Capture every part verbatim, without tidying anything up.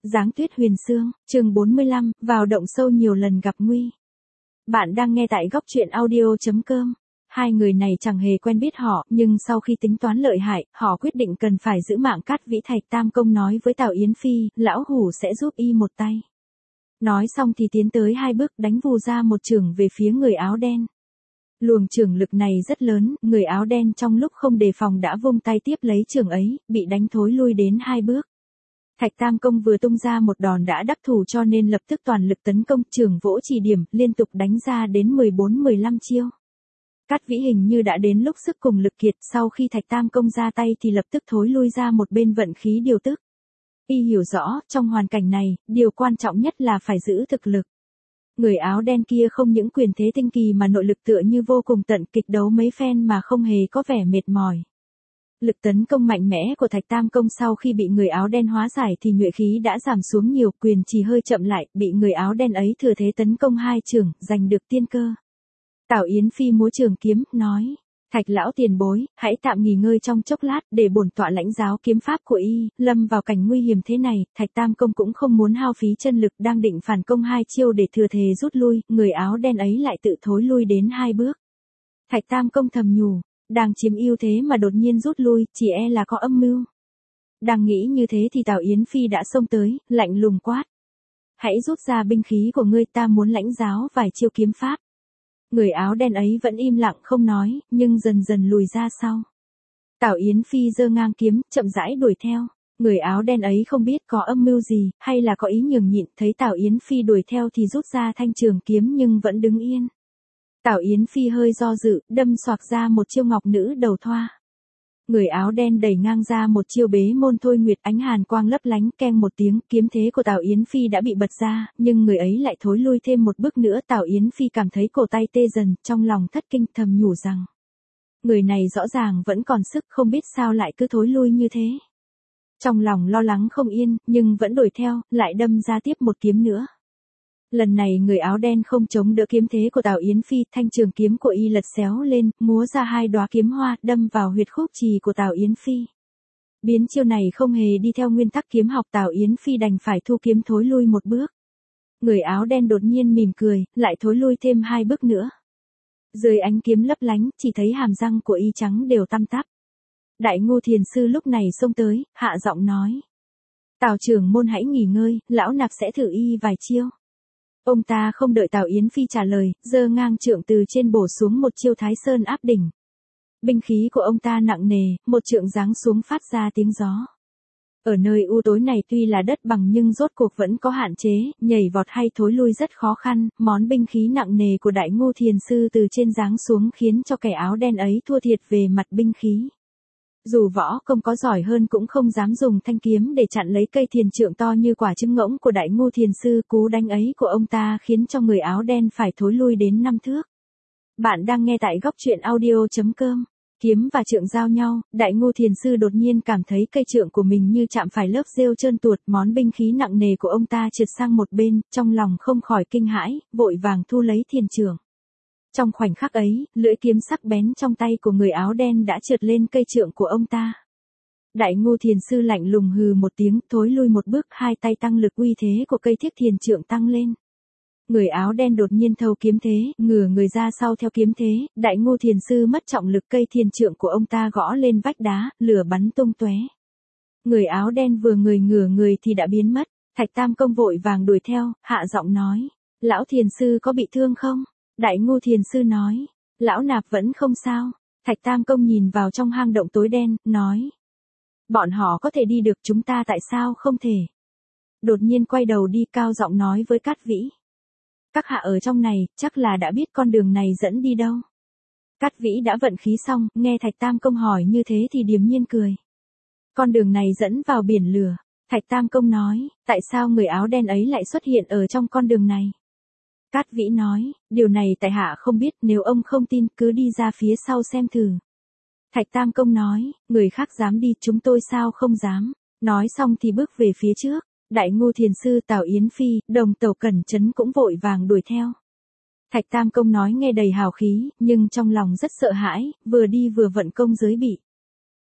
Giáng tuyết huyền sương, chương bốn mươi lăm, vào động sâu nhiều lần gặp nguy. Bạn đang nghe tại góc truyện audio.com. Hai người này chẳng hề quen biết họ, nhưng sau khi tính toán lợi hại, họ quyết định cần phải giữ mạng Cát Vĩ. Thạch Tam Công nói với Tào Yến Phi, lão hủ sẽ giúp y một tay. Nói xong thì tiến tới hai bước đánh vù ra một chưởng về phía người áo đen. Luồng chưởng lực này rất lớn, người áo đen trong lúc không đề phòng đã vung tay tiếp lấy chưởng ấy, bị đánh thối lui đến hai bước. Thạch Tam Công vừa tung ra một đòn đã đắc thủ cho nên lập tức toàn lực tấn công, chưởng vỗ chỉ điểm, liên tục đánh ra đến mười bốn mười lăm chiêu. Cát Vĩ hình như đã đến lúc sức cùng lực kiệt, sau khi Thạch Tam Công ra tay thì lập tức thối lui ra một bên vận khí điều tức. Y hiểu rõ, trong hoàn cảnh này, điều quan trọng nhất là phải giữ thực lực. Người áo đen kia không những quyền thế tinh kỳ mà nội lực tựa như vô cùng tận, kịch đấu mấy phen mà không hề có vẻ mệt mỏi. Lực tấn công mạnh mẽ của Thạch Tam Công sau khi bị người áo đen hóa giải thì nhuệ khí đã giảm xuống nhiều, quyền chỉ hơi chậm lại, bị người áo đen ấy thừa thế tấn công hai chưởng, giành được tiên cơ. Tào Yến Phi múa trường kiếm, nói, Thạch lão tiền bối, hãy tạm nghỉ ngơi trong chốc lát để bổn tọa lãnh giáo kiếm pháp của y. Lâm vào cảnh nguy hiểm thế này, Thạch Tam Công cũng không muốn hao phí chân lực, đang định phản công hai chiêu để thừa thế rút lui, người áo đen ấy lại tự thối lui đến hai bước. Thạch Tam Công thầm nhủ, đang chiếm ưu thế mà đột nhiên rút lui, chỉ e là có âm mưu. Đang nghĩ như thế thì Tào Yến Phi đã xông tới, lạnh lùng quát. Hãy rút ra binh khí của ngươi, ta muốn lãnh giáo vài chiêu kiếm pháp. Người áo đen ấy vẫn im lặng không nói, nhưng dần dần lùi ra sau. Tào Yến Phi giơ ngang kiếm, chậm rãi đuổi theo. Người áo đen ấy không biết có âm mưu gì, hay là có ý nhường nhịn, thấy Tào Yến Phi đuổi theo thì rút ra thanh trường kiếm nhưng vẫn đứng yên. Tào Yến Phi hơi do dự, đâm xoạc ra một chiêu ngọc nữ đầu thoa. Người áo đen đẩy ngang ra một chiêu bế môn thôi nguyệt, ánh hàn quang lấp lánh, keng một tiếng, kiếm thế của Tào Yến Phi đã bị bật ra, nhưng người ấy lại thối lui thêm một bước nữa. Tào Yến Phi cảm thấy cổ tay tê dần, trong lòng thất kinh, thầm nhủ rằng, người này rõ ràng vẫn còn sức, không biết sao lại cứ thối lui như thế. Trong lòng lo lắng không yên, nhưng vẫn đuổi theo, lại đâm ra tiếp một kiếm nữa. Lần này người áo đen không chống đỡ kiếm thế của Tào Yến Phi, thanh trường kiếm của y lật xéo lên, múa ra hai đóa kiếm hoa, đâm vào huyệt khúc trì của Tào Yến Phi. Biến chiêu này không hề đi theo nguyên tắc kiếm học, Tào Yến Phi đành phải thu kiếm thối lui một bước. Người áo đen đột nhiên mỉm cười, lại thối lui thêm hai bước nữa. Dưới ánh kiếm lấp lánh, chỉ thấy hàm răng của y trắng đều tăm tắp. Đại Ngô Thiền Sư lúc này xông tới, hạ giọng nói. Tào trưởng môn hãy nghỉ ngơi, lão nạp sẽ thử y vài chiêu. Ông ta không đợi Tào Yến Phi trả lời, giơ ngang trượng từ trên bổ xuống một chiêu Thái Sơn áp đỉnh. Binh khí của ông ta nặng nề, một trượng giáng xuống phát ra tiếng gió. Ở nơi u tối này tuy là đất bằng nhưng rốt cuộc vẫn có hạn chế, nhảy vọt hay thối lui rất khó khăn, món binh khí nặng nề của Đại Ngô Thiền Sư từ trên giáng xuống khiến cho kẻ áo đen ấy thua thiệt về mặt binh khí. Dù võ công có giỏi hơn cũng không dám dùng thanh kiếm để chặn lấy cây thiền trượng to như quả trứng ngỗng của Đại Ngô Thiền Sư, cú đánh ấy của ông ta khiến cho người áo đen phải thối lui đến năm thước. Bạn đang nghe tại góc truyện audio.com. Kiếm và trượng giao nhau, Đại Ngô Thiền Sư đột nhiên cảm thấy cây trượng của mình như chạm phải lớp rêu trơn tuột, món binh khí nặng nề của ông ta trượt sang một bên, trong lòng không khỏi kinh hãi, vội vàng thu lấy thiền trượng. Trong khoảnh khắc ấy, lưỡi kiếm sắc bén trong tay của người áo đen đã trượt lên cây trượng của ông ta. Đại Ngô Thiền Sư lạnh lùng hừ một tiếng, thối lui một bước, hai tay tăng lực, uy thế của cây thiết thiền trượng tăng lên. Người áo đen đột nhiên thâu kiếm thế, ngửa người ra sau theo kiếm thế, Đại Ngô Thiền Sư mất trọng lực, cây thiền trượng của ông ta gõ lên vách đá, lửa bắn tung tóe. Người áo đen vừa người ngửa người thì đã biến mất. Thạch Tam Công vội vàng đuổi theo, hạ giọng nói, lão Thiền Sư có bị thương không? Đại Ngô Thiền Sư nói, lão nạp vẫn không sao. Thạch Tam Công nhìn vào trong hang động tối đen, nói, bọn họ có thể đi được, chúng ta tại sao không thể? Đột nhiên quay đầu đi, cao giọng nói với Cát Vĩ. Các hạ ở trong này, chắc là đã biết con đường này dẫn đi đâu. Cát Vĩ đã vận khí xong, nghe Thạch Tam Công hỏi như thế thì điềm nhiên cười. Con đường này dẫn vào biển lửa. Thạch Tam Công nói, tại sao người áo đen ấy lại xuất hiện ở trong con đường này? Cát Vĩ nói, điều này tại hạ không biết, nếu ông không tin cứ đi ra phía sau xem thử. Thạch Tam Công nói, người khác dám đi, chúng tôi sao không dám. Nói xong thì bước về phía trước. Đại Ngô Thiền Sư, Tào Yến Phi, Đồng Tẩu Cẩn Chấn cũng vội vàng đuổi theo. Thạch Tam Công nói nghe đầy hào khí, nhưng trong lòng rất sợ hãi, vừa đi vừa vận công giới bị.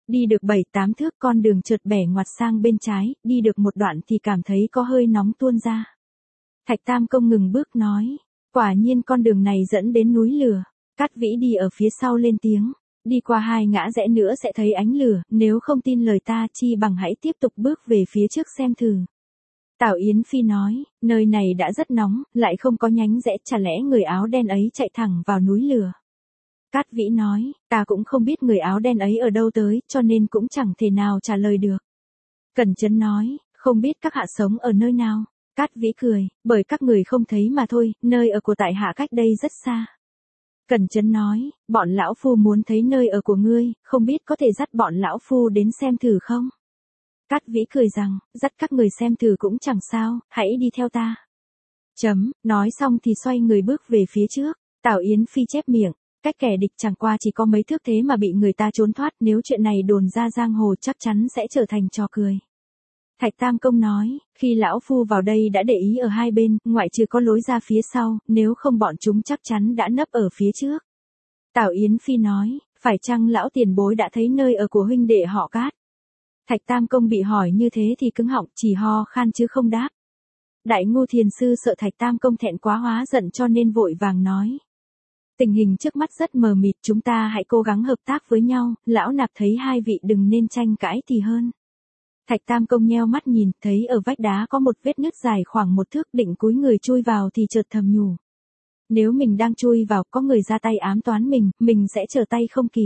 Đi được bảy tám thước con đường chợt bẻ ngoặt sang bên trái, đi được một đoạn thì cảm thấy có hơi nóng tuôn ra. Thạch Tam Công ngừng bước nói, quả nhiên con đường này dẫn đến núi lửa. Cát Vĩ đi ở phía sau lên tiếng, đi qua hai ngã rẽ nữa sẽ thấy ánh lửa, nếu không tin lời ta chi bằng hãy tiếp tục bước về phía trước xem thử. Tào Yến Phi nói, nơi này đã rất nóng, lại không có nhánh rẽ, chả lẽ người áo đen ấy chạy thẳng vào núi lửa. Cát Vĩ nói, ta cũng không biết người áo đen ấy ở đâu tới, cho nên cũng chẳng thể nào trả lời được. Cẩn Chấn nói, không biết các hạ sống ở nơi nào. Cát Vĩ cười, bởi các người không thấy mà thôi, nơi ở của tại hạ cách đây rất xa. Cẩn Chấn nói, bọn lão phu muốn thấy nơi ở của ngươi, không biết có thể dắt bọn lão phu đến xem thử không? Cát Vĩ cười rằng, dắt các người xem thử cũng chẳng sao, hãy đi theo ta. Chấm, nói xong thì xoay người bước về phía trước. Tào Yến Phi chép miệng, cách kẻ địch chẳng qua chỉ có mấy thước thế mà bị người ta trốn thoát, nếu chuyện này đồn ra giang hồ chắc chắn sẽ trở thành trò cười. Thạch Tam Công nói, khi lão phu vào đây đã để ý ở hai bên, ngoại trừ có lối ra phía sau, nếu không bọn chúng chắc chắn đã nấp ở phía trước. Tào Yến Phi nói, phải chăng lão tiền bối đã thấy nơi ở của huynh đệ họ Cát? Thạch Tam Công bị hỏi như thế thì cứng họng, chỉ ho khan chứ không đáp. Đại Ngô Thiền Sư sợ Thạch Tam Công thẹn quá hóa giận cho nên vội vàng nói. Tình hình trước mắt rất mờ mịt, chúng ta hãy cố gắng hợp tác với nhau, lão nạp thấy hai vị đừng nên tranh cãi thì hơn. Thạch Tam Công nheo mắt nhìn, thấy ở vách đá có một vết nứt dài khoảng một thước, định cúi người chui vào thì chợt thầm nhủ. Nếu mình đang chui vào, có người ra tay ám toán mình, mình sẽ trở tay không kịp.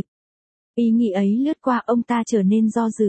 Ý nghĩ ấy lướt qua ông ta trở nên do dự.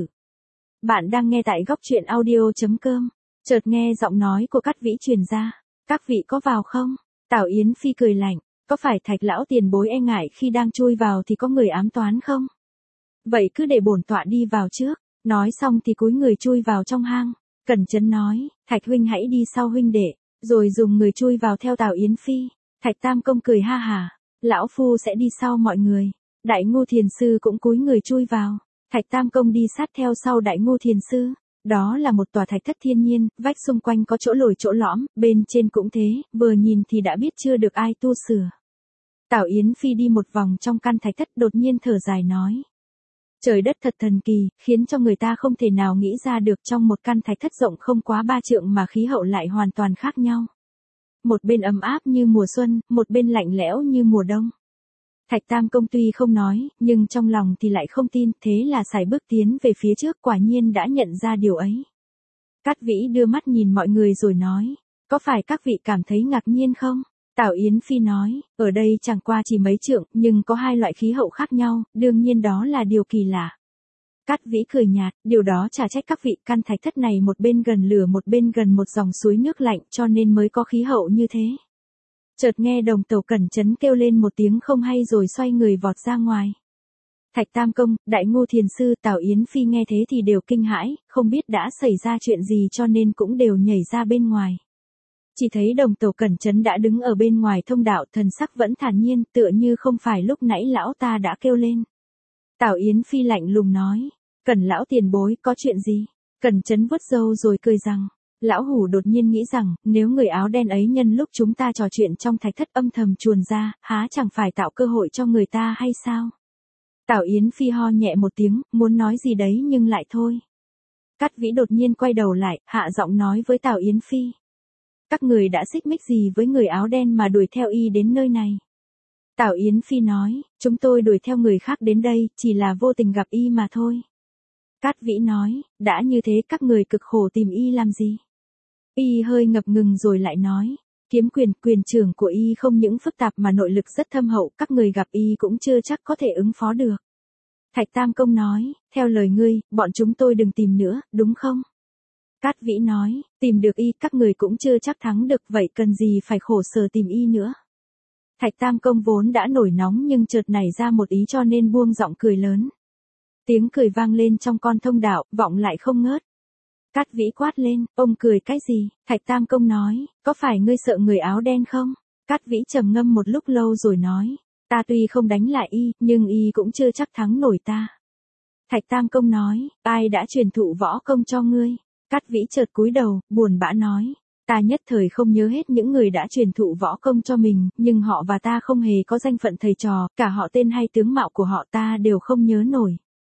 Bạn đang nghe tại góc truyện audio chấm com. Chợt nghe giọng nói của Cát Vĩ truyền ra. Các vị có vào không? Tào Yến Phi cười lạnh. Có phải Thạch lão tiền bối e ngại khi đang chui vào thì có người ám toán không? Vậy cứ để bổn tọa đi vào trước. Nói xong thì cúi người chui vào trong hang. Cẩn Chấn nói, Thạch huynh hãy đi sau huynh đệ. Rồi dùng người chui vào theo Tào Yến Phi. Thạch Tam Công cười ha hả. Lão phu sẽ đi sau mọi người. Đại Ngô Thiền Sư cũng cúi người chui vào. Thạch Tam Công đi sát theo sau Đại Ngô Thiền Sư. Đó là một tòa thạch thất thiên nhiên, vách xung quanh có chỗ lồi chỗ lõm, bên trên cũng thế, vừa nhìn thì đã biết chưa được ai tu sửa. Tào Yến Phi đi một vòng trong căn thạch thất, đột nhiên thở dài nói. Trời đất thật thần kỳ, khiến cho người ta không thể nào nghĩ ra được, trong một căn thạch thất rộng không quá ba trượng mà khí hậu lại hoàn toàn khác nhau. Một bên ấm áp như mùa xuân, một bên lạnh lẽo như mùa đông. Thạch Tam Công tuy không nói, nhưng trong lòng thì lại không tin, thế là sải bước tiến về phía trước, quả nhiên đã nhận ra điều ấy. Cát Vĩ đưa mắt nhìn mọi người rồi nói, có phải các vị cảm thấy ngạc nhiên không? Tào Yến Phi nói, ở đây chẳng qua chỉ mấy trượng, nhưng có hai loại khí hậu khác nhau, đương nhiên đó là điều kỳ lạ. Cát Vĩ cười nhạt, điều đó chả trách các vị, căn thạch thất này một bên gần lửa một bên gần một dòng suối nước lạnh cho nên mới có khí hậu như thế. Chợt nghe Đồng Tẩu Cẩn Chấn kêu lên một tiếng không hay rồi xoay người vọt ra ngoài. Thạch Tam Công, Đại Ngô Thiền Sư, Tào Yến Phi nghe thế thì đều kinh hãi, không biết đã xảy ra chuyện gì cho nên cũng đều nhảy ra bên ngoài. Chỉ thấy Đồng Tẩu Cẩn Chấn đã đứng ở bên ngoài thông đạo, thần sắc vẫn thản nhiên, tựa như không phải lúc nãy lão ta đã kêu lên. Tào Yến Phi lạnh lùng nói, Cẩn lão tiền bối, có chuyện gì? Cẩn Chấn vuốt râu rồi cười rằng, lão hủ đột nhiên nghĩ rằng, nếu người áo đen ấy nhân lúc chúng ta trò chuyện trong thạch thất âm thầm chuồn ra, há chẳng phải tạo cơ hội cho người ta hay sao? Tào Yến Phi ho nhẹ một tiếng, muốn nói gì đấy nhưng lại thôi. Cát Vĩ đột nhiên quay đầu lại, hạ giọng nói với Tào Yến Phi. Các người đã xích mích gì với người áo đen mà đuổi theo y đến nơi này? Tào Yến Phi nói, chúng tôi đuổi theo người khác đến đây, chỉ là vô tình gặp y mà thôi. Cát Vĩ nói, đã như thế các người cực khổ tìm y làm gì? Y hơi ngập ngừng rồi lại nói, kiếm quyền, quyền trưởng của y không những phức tạp mà nội lực rất thâm hậu, các người gặp y cũng chưa chắc có thể ứng phó được. Thạch Tam Công nói, theo lời ngươi, bọn chúng tôi đừng tìm nữa, đúng không? Cát Vĩ nói, tìm được y các người cũng chưa chắc thắng được, vậy cần gì phải khổ sở tìm y nữa. Thạch Tam Công vốn đã nổi nóng nhưng chợt nảy ra một ý cho nên buông giọng cười lớn. Tiếng cười vang lên trong con thông đạo, vọng lại không ngớt. Cát Vĩ quát lên, ông cười cái gì? Thạch Tam Công nói, có phải ngươi sợ người áo đen không? Cát Vĩ trầm ngâm một lúc lâu rồi nói, ta tuy không đánh lại y, nhưng y cũng chưa chắc thắng nổi ta. Thạch Tam Công nói, ai đã truyền thụ võ công cho ngươi? Cát Vĩ chợt cúi đầu, buồn bã nói, ta nhất thời không nhớ hết những người đã truyền thụ võ công cho mình, nhưng họ và ta không hề có danh phận thầy trò, cả họ tên hay tướng mạo của họ ta đều không nhớ nổi.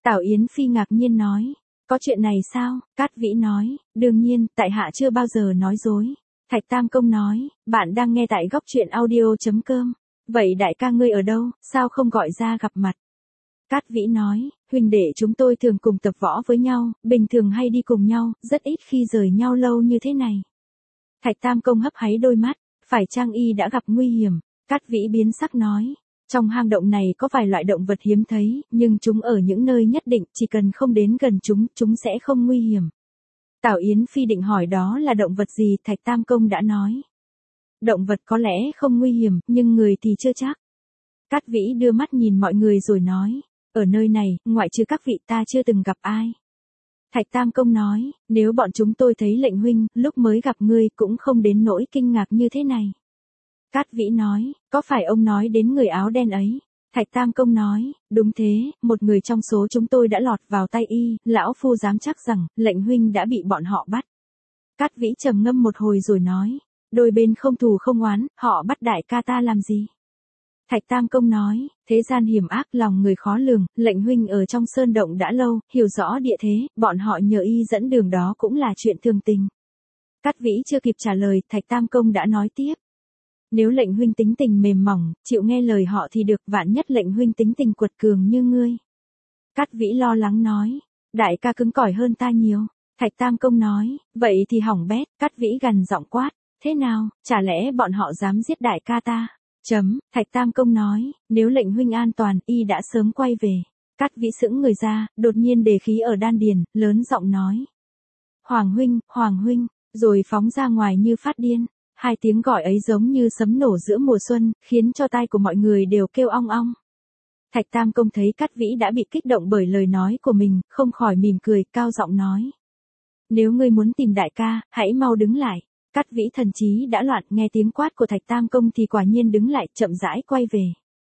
Tào Yến Phi ngạc nhiên nói, có chuyện này sao? Cát Vĩ nói, đương nhiên, tại hạ chưa bao giờ nói dối. Thạch Tam Công nói, bạn đang nghe tại góc truyện audio.com. Vậy đại ca ngươi ở đâu, sao không gọi ra gặp mặt? Cát Vĩ nói, huynh đệ chúng tôi thường cùng tập võ với nhau, bình thường hay đi cùng nhau, rất ít khi rời nhau lâu như thế này. Thạch Tam Công hấp háy đôi mắt, phải chăng y đã gặp nguy hiểm? Cát Vĩ biến sắc nói, trong hang động này có vài loại động vật hiếm thấy, nhưng chúng ở những nơi nhất định, chỉ cần không đến gần chúng, chúng sẽ không nguy hiểm. Tào Yến Phi định hỏi đó là động vật gì, Thạch Tam Công đã nói. Động vật có lẽ không nguy hiểm, nhưng người thì chưa chắc. Cát Vĩ đưa mắt nhìn mọi người rồi nói, ở nơi này, ngoại trừ các vị ta chưa từng gặp ai. Thạch Tam Công nói, nếu bọn chúng tôi thấy lệnh huynh, lúc mới gặp ngươi cũng không đến nỗi kinh ngạc như thế này. Cát Vĩ nói, có phải ông nói đến người áo đen ấy? Thạch Tam Công nói, đúng thế, một người trong số chúng tôi đã lọt vào tay y, lão phu dám chắc rằng, lệnh huynh đã bị bọn họ bắt. Cát Vĩ trầm ngâm một hồi rồi nói, đôi bên không thù không oán, họ bắt đại ca ta làm gì? Thạch Tam Công nói, thế gian hiểm ác, lòng người khó lường, lệnh huynh ở trong sơn động đã lâu, hiểu rõ địa thế, bọn họ nhờ y dẫn đường đó cũng là chuyện thường tình. Cát Vĩ chưa kịp trả lời, Thạch Tam Công đã nói tiếp. Nếu lệnh huynh tính tình mềm mỏng, chịu nghe lời họ thì được, vạn nhất lệnh huynh tính tình quật cường như ngươi. Cát Vĩ lo lắng nói, đại ca cứng cỏi hơn ta nhiều. Thạch Tam Công nói, vậy thì hỏng bét. Cát Vĩ gằn giọng quát, thế nào, chả lẽ bọn họ dám giết đại ca ta? Chấm, Thạch Tam Công nói, nếu lệnh huynh an toàn, y đã sớm quay về. Cát Vĩ sững người ra, đột nhiên đề khí ở đan điền, lớn giọng nói. Hoàng huynh, Hoàng huynh, rồi phóng ra ngoài như phát điên. Hai tiếng gọi ấy giống như sấm nổ giữa mùa xuân, khiến cho tai của mọi người đều kêu ong ong. Thạch Tam Công thấy Cát Vĩ đã bị kích động bởi lời nói của mình, không khỏi mỉm cười, cao giọng nói. Nếu ngươi muốn tìm đại ca, hãy mau đứng lại. Cát Vĩ thần trí đã loạn, nghe tiếng quát của Thạch Tam Công thì quả nhiên đứng lại, chậm rãi quay về.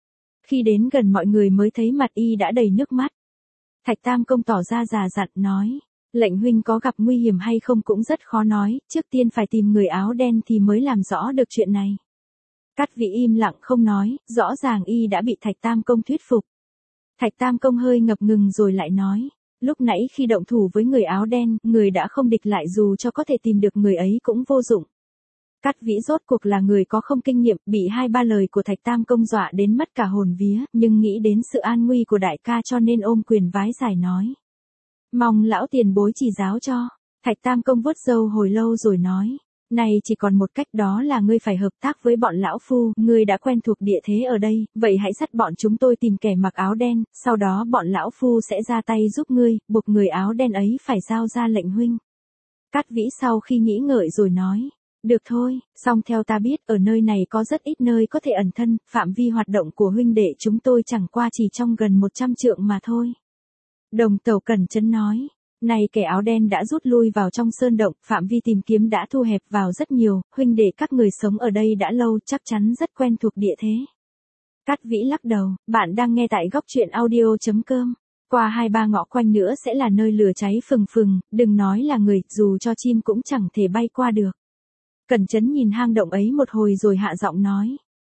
Khi đến gần mọi người mới thấy mặt y đã đầy nước mắt. Thạch Tam Công tỏ ra già dặn nói, lệnh huynh có gặp nguy hiểm hay không cũng rất khó nói, trước tiên phải tìm người áo đen thì mới làm rõ được chuyện này. Cát Vĩ im lặng không nói, rõ ràng y đã bị Thạch Tam Công thuyết phục. Thạch Tam Công hơi ngập ngừng rồi lại nói, lúc nãy khi động thủ với người áo đen, người đã không địch lại, dù cho có thể tìm được người ấy cũng vô dụng. Cát Vĩ rốt cuộc là người có không kinh nghiệm, bị hai ba lời của Thạch Tam Công dọa đến mất cả hồn vía, nhưng nghĩ đến sự an nguy của đại ca cho nên ôm quyền vái giải nói. Mong lão tiền bối chỉ giáo cho. Thạch Tam Công vuốt râu hồi lâu rồi nói, này chỉ còn một cách, đó là ngươi phải hợp tác với bọn lão phu, ngươi đã quen thuộc địa thế ở đây, vậy hãy dắt bọn chúng tôi tìm kẻ mặc áo đen, sau đó bọn lão phu sẽ ra tay giúp ngươi, buộc người áo đen ấy phải giao ra lệnh huynh. Cát Vĩ sau khi nghĩ ngợi rồi nói, được thôi, song theo ta biết, ở nơi này có rất ít nơi có thể ẩn thân, phạm vi hoạt động của huynh đệ chúng tôi chẳng qua chỉ trong gần một trăm trượng mà thôi. Đồng Tẩu Cẩn Chấn nói, này kẻ áo đen đã rút lui vào trong sơn động, phạm vi tìm kiếm đã thu hẹp vào rất nhiều, huynh đệ các người sống ở đây đã lâu chắc chắn rất quen thuộc địa thế. Cát Vĩ lắc đầu, bạn đang nghe tại góc truyện audio.com. Qua hai ba ngõ quanh nữa sẽ là nơi lửa cháy phừng phừng, đừng nói là người, dù cho chim cũng chẳng thể bay qua được. Cẩn Chấn nhìn hang động ấy một hồi rồi hạ giọng nói.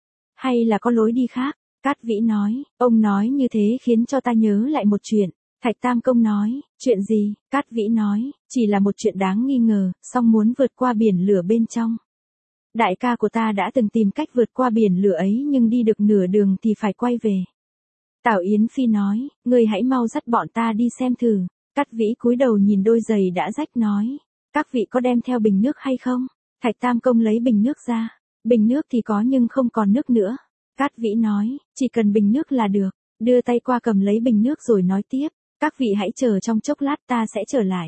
Hay là có lối đi khác? Cát Vĩ nói, ông nói như thế khiến cho ta nhớ lại một chuyện. Thạch Tam Công nói, chuyện gì? Cát Vĩ nói, chỉ là một chuyện đáng nghi ngờ, song muốn vượt qua biển lửa bên trong. Đại ca của ta đã từng tìm cách vượt qua biển lửa ấy nhưng đi được nửa đường thì phải quay về. Tào Yến Phi nói, ngươi hãy mau dắt bọn ta đi xem thử. Cát Vĩ cúi đầu nhìn đôi giày đã rách nói, các vị có đem theo bình nước hay không? Thạch Tam Công lấy bình nước ra, bình nước thì có nhưng không còn nước nữa. Cát Vĩ nói, chỉ cần bình nước là được, đưa tay qua cầm lấy bình nước rồi nói tiếp. Các vị hãy chờ trong chốc lát ta sẽ trở lại.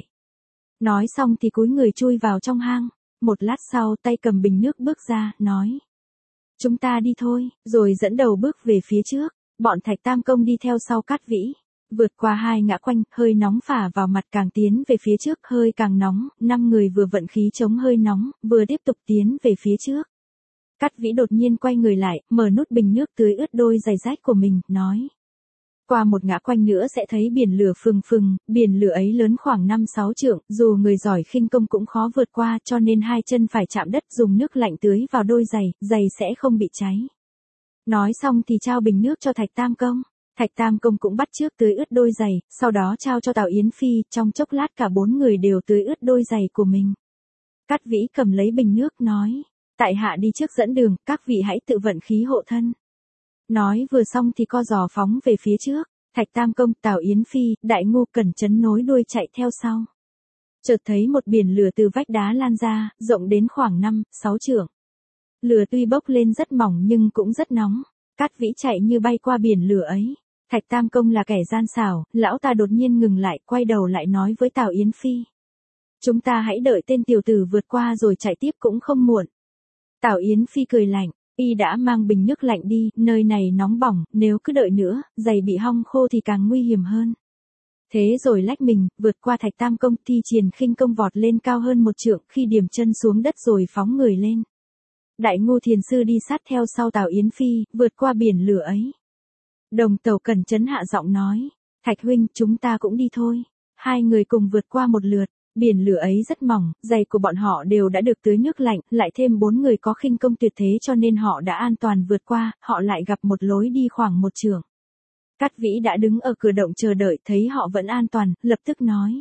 Nói xong thì cúi người chui vào trong hang. Một lát sau tay cầm bình nước bước ra, nói. Chúng ta đi thôi, rồi dẫn đầu bước về phía trước. Bọn Thạch Tam Công đi theo sau Cát Vĩ. Vượt qua hai ngã quanh, hơi nóng phả vào mặt càng tiến về phía trước, hơi càng nóng. Năm người vừa vận khí chống hơi nóng, vừa tiếp tục tiến về phía trước. Cát Vĩ đột nhiên quay người lại, mở nút bình nước tưới ướt đôi giày rách của mình, nói. Qua một ngã quanh nữa sẽ thấy biển lửa phừng phừng, biển lửa ấy lớn khoảng năm sáu trượng, dù người giỏi khinh công cũng khó vượt qua cho nên hai chân phải chạm đất dùng nước lạnh tưới vào đôi giày, giày sẽ không bị cháy. Nói xong thì trao bình nước cho Thạch Tam Công. Thạch Tam Công cũng bắt chước tưới ướt đôi giày, sau đó trao cho Tào Yến Phi, trong chốc lát cả bốn người đều tưới ướt đôi giày của mình. Cát Vĩ cầm lấy bình nước nói, tại hạ đi trước dẫn đường, các vị hãy tự vận khí hộ thân. Nói vừa xong thì co giò phóng về phía trước, Thạch Tam Công, Tào Yến Phi, Đại Ngô Cẩn Chấn nối đuôi chạy theo sau. Chợt thấy một biển lửa từ vách đá lan ra, rộng đến khoảng năm, sáu trượng. Lửa tuy bốc lên rất mỏng nhưng cũng rất nóng. Cát Vĩ chạy như bay qua biển lửa ấy. Thạch Tam Công là kẻ gian xảo, lão ta đột nhiên ngừng lại, quay đầu lại nói với Tào Yến Phi. Chúng ta hãy đợi tên tiểu tử vượt qua rồi chạy tiếp cũng không muộn. Tào Yến Phi cười lạnh, y đã mang bình nước lạnh đi, nơi này nóng bỏng, nếu cứ đợi nữa, giày bị hong khô thì càng nguy hiểm hơn. Thế rồi lách mình, vượt qua Thạch Tam Công, thi triển khinh công vọt lên cao hơn một trượng, khi điểm chân xuống đất rồi phóng người lên. Đại Ngô Thiền Sư đi sát theo sau Tào Yến Phi, vượt qua biển lửa ấy. Đồng Tẩu Cẩn Chấn hạ giọng nói, Thạch huynh, chúng ta cũng đi thôi. Hai người cùng vượt qua một lượt, biển lửa ấy rất mỏng, giày của bọn họ đều đã được tưới nước lạnh, lại thêm bốn người có khinh công tuyệt thế cho nên họ đã an toàn vượt qua, họ lại gặp một lối đi khoảng một trượng. Cát Vĩ đã đứng ở cửa động chờ đợi, thấy họ vẫn an toàn, lập tức nói.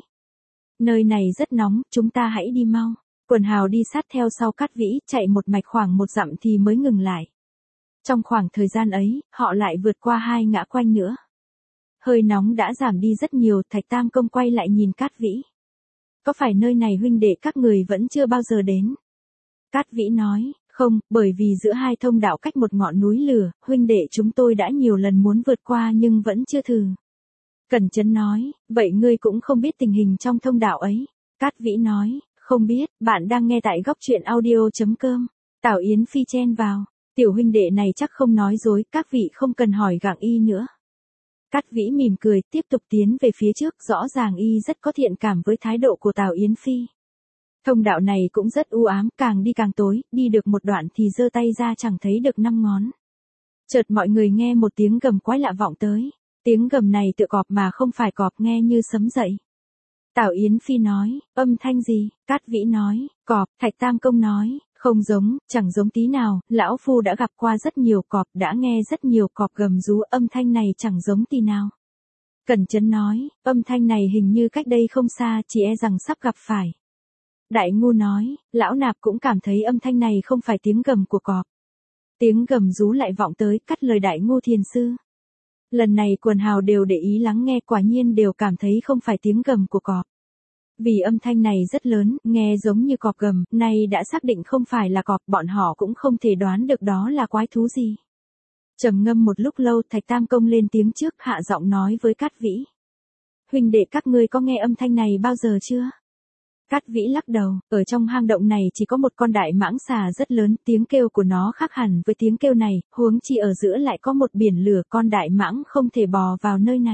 Nơi này rất nóng, chúng ta hãy đi mau. Quần hào đi sát theo sau Cát Vĩ, chạy một mạch khoảng một dặm thì mới ngừng lại. Trong khoảng thời gian ấy, họ lại vượt qua hai ngã quanh nữa. Hơi nóng đã giảm đi rất nhiều, Thạch Tam Công quay lại nhìn Cát Vĩ. Có phải nơi này huynh đệ các người vẫn chưa bao giờ đến? Cát Vĩ nói, không, bởi vì giữa hai thông đạo cách một ngọn núi lửa, huynh đệ chúng tôi đã nhiều lần muốn vượt qua nhưng vẫn chưa thử. Cẩn Chấn nói, vậy ngươi cũng không biết tình hình trong thông đạo ấy. Cát Vĩ nói, không biết, bạn đang nghe tại góc truyện audio.com. Tào Yến Phi chen vào, tiểu huynh đệ này chắc không nói dối, các vị không cần hỏi gặng y nữa. Cát Vĩ mỉm cười, tiếp tục tiến về phía trước, rõ ràng y rất có thiện cảm với thái độ của Tào Yến Phi. Thông đạo này cũng rất u ám, càng đi càng tối, đi được một đoạn thì giơ tay ra chẳng thấy được năm ngón. Chợt mọi người nghe một tiếng gầm quái lạ vọng tới, tiếng gầm này tựa cọp mà không phải cọp, nghe như sấm dậy. Tào Yến Phi nói, âm thanh gì? Cát Vĩ nói, cọp. Thạch Tam Công nói, không giống, chẳng giống tí nào, lão phu đã gặp qua rất nhiều cọp, đã nghe rất nhiều cọp gầm rú, âm thanh này chẳng giống tí nào. Cẩn Chấn nói, âm thanh này hình như cách đây không xa, chỉ e rằng sắp gặp phải. Đại Ngô nói, lão nạp cũng cảm thấy âm thanh này không phải tiếng gầm của cọp. Tiếng gầm rú lại vọng tới, cắt lời Đại Ngô Thiền Sư. Lần này quần hào đều để ý lắng nghe, quả nhiên đều cảm thấy không phải tiếng gầm của cọp. Vì âm thanh này rất lớn, nghe giống như cọp gầm, nay đã xác định không phải là cọp, bọn họ cũng không thể đoán được đó là quái thú gì. Trầm ngâm một lúc lâu, Thạch Tam Công lên tiếng trước, hạ giọng nói với Cát Vĩ. Huynh đệ các ngươi có nghe âm thanh này bao giờ chưa? Cát Vĩ lắc đầu, ở trong hang động này chỉ có một con đại mãng xà rất lớn, tiếng kêu của nó khác hẳn với tiếng kêu này, huống chi ở giữa lại có một biển lửa, con đại mãng không thể bò vào nơi này.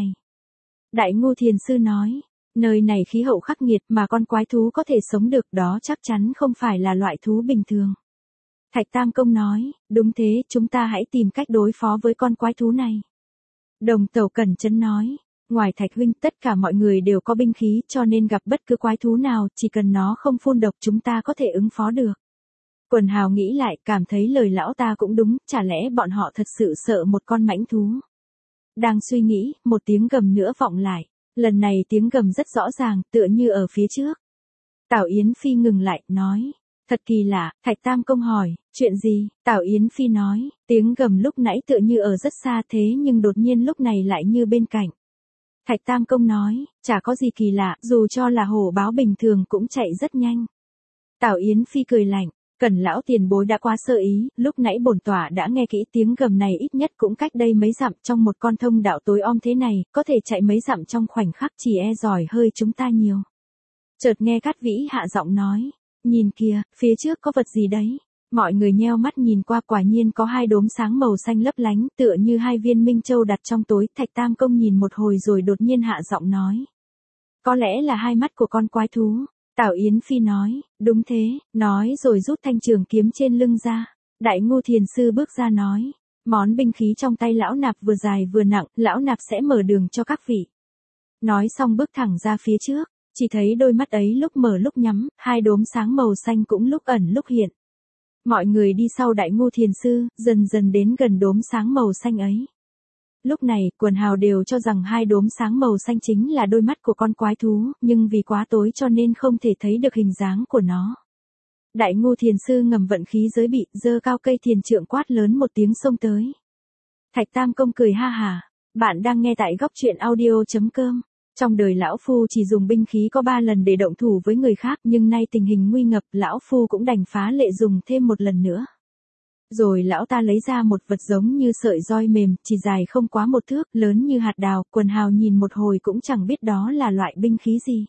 Đại Ngô Thiền Sư nói, nơi này khí hậu khắc nghiệt mà con quái thú có thể sống được, đó chắc chắn không phải là loại thú bình thường. Thạch Tam Công nói, đúng thế, chúng ta hãy tìm cách đối phó với con quái thú này. Đồng Tẩu Cẩn Chấn nói, ngoài Thạch huynh, tất cả mọi người đều có binh khí, cho nên gặp bất cứ quái thú nào, chỉ cần nó không phun độc chúng ta có thể ứng phó được. Quần hào nghĩ lại, cảm thấy lời lão ta cũng đúng, chả lẽ bọn họ thật sự sợ một con mãnh thú. Đang suy nghĩ, một tiếng gầm nữa vọng lại. Lần này tiếng gầm rất rõ ràng, tựa như ở phía trước. Tào Yến Phi ngừng lại, nói, thật kỳ lạ. Thạch Tam Công hỏi, chuyện gì? Tào Yến Phi nói, tiếng gầm lúc nãy tựa như ở rất xa thế nhưng đột nhiên lúc này lại như bên cạnh. Thạch Tam Công nói, chả có gì kỳ lạ, dù cho là hổ báo bình thường cũng chạy rất nhanh. Tào Yến Phi cười lạnh, Cẩn lão tiền bối đã quá sơ ý, lúc nãy bổn tọa đã nghe kỹ, tiếng gầm này ít nhất cũng cách đây mấy dặm, trong một con thông đạo tối om thế này, có thể chạy mấy dặm trong khoảnh khắc, chỉ e giỏi hơi chúng ta nhiều. Chợt nghe Cát Vĩ hạ giọng nói, nhìn kìa, phía trước có vật gì đấy. Mọi người nheo mắt nhìn qua, quả nhiên có hai đốm sáng màu xanh lấp lánh, tựa như hai viên minh châu đặt trong tối. Thạch Tam Công nhìn một hồi rồi đột nhiên hạ giọng nói, có lẽ là hai mắt của con quái thú. Tào Yến Phi nói, đúng thế, nói rồi rút thanh trường kiếm trên lưng ra. Đại Ngô Thiền Sư bước ra nói, món binh khí trong tay lão nạp vừa dài vừa nặng, lão nạp sẽ mở đường cho các vị. Nói xong bước thẳng ra phía trước, chỉ thấy đôi mắt ấy lúc mở lúc nhắm, hai đốm sáng màu xanh cũng lúc ẩn lúc hiện. Mọi người đi sau Đại Ngô Thiền Sư, dần dần đến gần đốm sáng màu xanh ấy. Lúc này, quần hào đều cho rằng hai đốm sáng màu xanh chính là đôi mắt của con quái thú, nhưng vì quá tối cho nên không thể thấy được hình dáng của nó. Đại ngu thiền sư ngầm vận khí giới bị, giơ cao cây thiền trượng quát lớn một tiếng xông tới. Thạch Tam Công cười ha hả. Bạn đang nghe tại góc truyện audio.com. Trong đời lão phu chỉ dùng binh khí có ba lần để động thủ với người khác, nhưng nay tình hình nguy ngập, lão phu cũng đành phá lệ dùng thêm một lần nữa. Rồi lão ta lấy ra một vật giống như sợi roi mềm, chỉ dài không quá một thước, lớn như hạt đào, quần hào nhìn một hồi cũng chẳng biết đó là loại binh khí gì.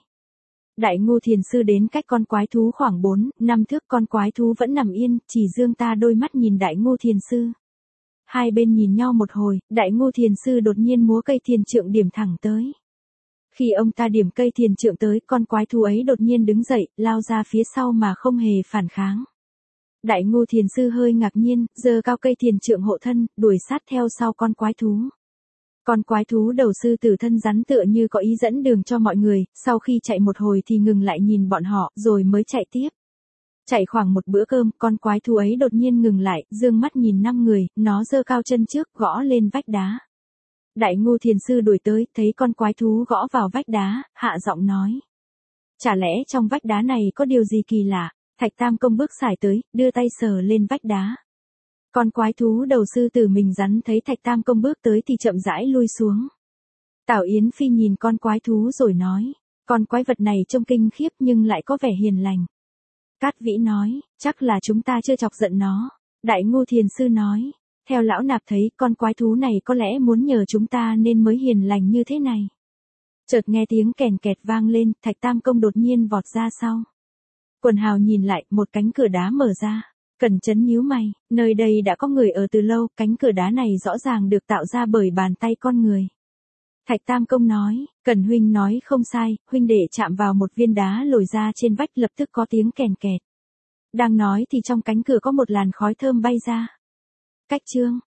Đại ngu thiền sư đến cách con quái thú khoảng bốn, năm thước, con quái thú vẫn nằm yên, chỉ dương ta đôi mắt nhìn đại ngu thiền sư. Hai bên nhìn nhau một hồi, đại ngu thiền sư đột nhiên múa cây thiền trượng điểm thẳng tới. Khi ông ta điểm cây thiền trượng tới, con quái thú ấy đột nhiên đứng dậy, lao ra phía sau mà không hề phản kháng. Đại ngu thiền sư hơi ngạc nhiên, giơ cao cây thiền trượng hộ thân, đuổi sát theo sau con quái thú. Con quái thú đầu sư tử thân rắn tựa như có ý dẫn đường cho mọi người, sau khi chạy một hồi thì ngừng lại nhìn bọn họ, rồi mới chạy tiếp. Chạy khoảng một bữa cơm, con quái thú ấy đột nhiên ngừng lại, dương mắt nhìn năm người, nó giơ cao chân trước, gõ lên vách đá. Đại ngu thiền sư đuổi tới, thấy con quái thú gõ vào vách đá, hạ giọng nói. Chả lẽ trong vách đá này có điều gì kỳ lạ? Thạch Tam Công bước xài tới, đưa tay sờ lên vách đá. Con quái thú đầu sư tử mình rắn thấy Thạch Tam Công bước tới thì chậm rãi lui xuống. Tào Yến Phi nhìn con quái thú rồi nói, con quái vật này trông kinh khiếp nhưng lại có vẻ hiền lành. Cát Vĩ nói, chắc là chúng ta chưa chọc giận nó. Đại ngu thiền sư nói, theo lão nạp thấy con quái thú này có lẽ muốn nhờ chúng ta nên mới hiền lành như thế này. Chợt nghe tiếng kèn kẹt vang lên, Thạch Tam Công đột nhiên vọt ra sau. Quần hào nhìn lại, một cánh cửa đá mở ra. Cẩn Chấn nhíu mày, nơi đây đã có người ở từ lâu, cánh cửa đá này rõ ràng được tạo ra bởi bàn tay con người. Thạch Tam Công nói, Cẩn huynh nói không sai, huynh đệ chạm vào một viên đá lồi ra trên vách, lập tức có tiếng kèn kẹt. Đang nói thì trong cánh cửa có một làn khói thơm bay ra. Cách chương